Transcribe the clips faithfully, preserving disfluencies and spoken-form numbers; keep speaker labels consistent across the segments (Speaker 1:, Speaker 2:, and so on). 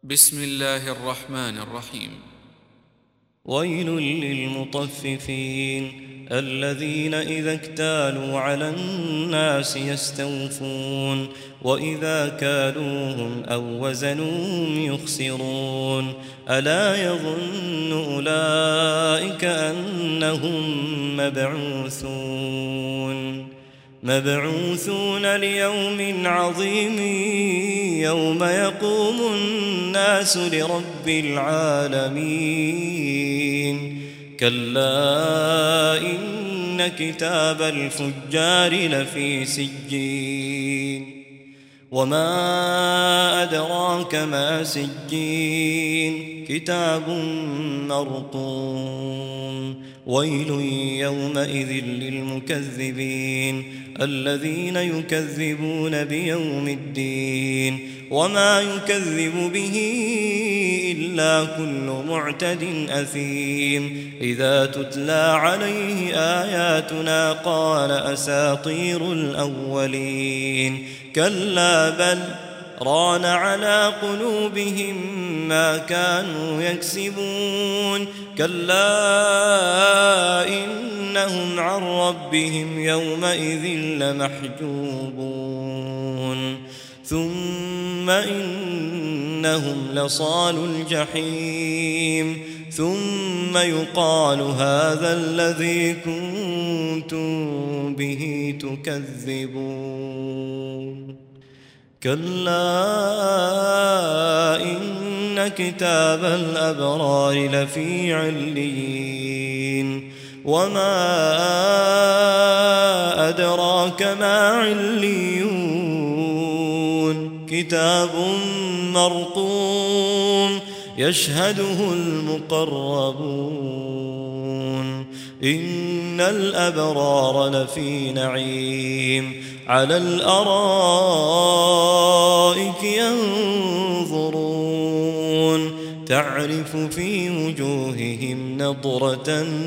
Speaker 1: بسم الله الرحمن الرحيم.
Speaker 2: ويل للمطففين الذين إذا اكتالوا على الناس يستوفون وإذا كالوهم أو وزنوهم يخسرون ألا يظن أولئك أنهم مبعوثون مبعوثون ليوم عظيم يوم يقوم الناس لرب العالمين كلا إن كتاب الفجار لفي سجين وما أدراك ما سجين كتاب مرقوم ويل يومئذ للمكذبين الذين يكذبون بيوم الدين وما يكذب به إلا كل معتد أثيم إذا تتلى عليه آياتنا قال أساطير الأولين كلا بل ران على قلوبهم ما كانوا يكسبون كلا إنهم عن ربهم يومئذ لمحجوبون ثم إنهم لصالوا الجحيم ثم يقال هذا الذي كنتم به تكذبون كلا إن كتاب الأبرار لفي عليين وما أدراك ما عليون كتاب مرقوم يشهده المقربون إن الأبرار لفي نعيم على الأرائك ينظرون تعرف في وجوههم نضرة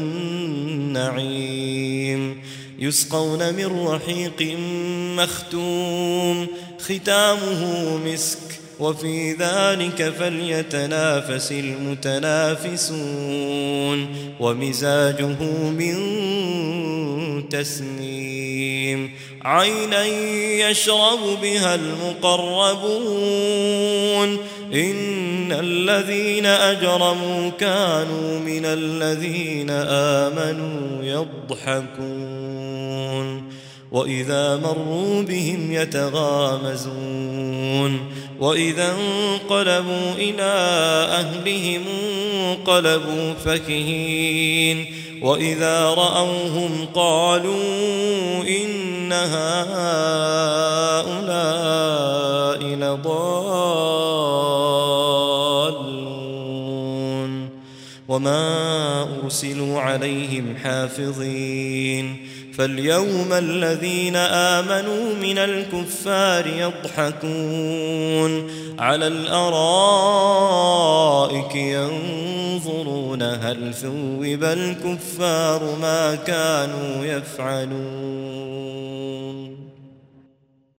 Speaker 2: النعيم يسقون من رحيق مختوم ختامه مسك وفي ذلك فليتنافس المتنافسون ومزاجه من تسنيم عينا يشرب بها المقربون إن الذين أجرموا كانوا من الذين آمنوا يضحكون وإذا مروا بهم يتغامزون وإذا انقلبوا إلى أهلهم انقلبوا فكهين وإذا رأوهم قالوا إن هؤلاء لضالون وما أرسلوا عليهم حافظين فاليوم الذين آمنوا من الكفار يضحكون على الأرائك ينظرون هل ثوب الكفار ما كانوا يفعلون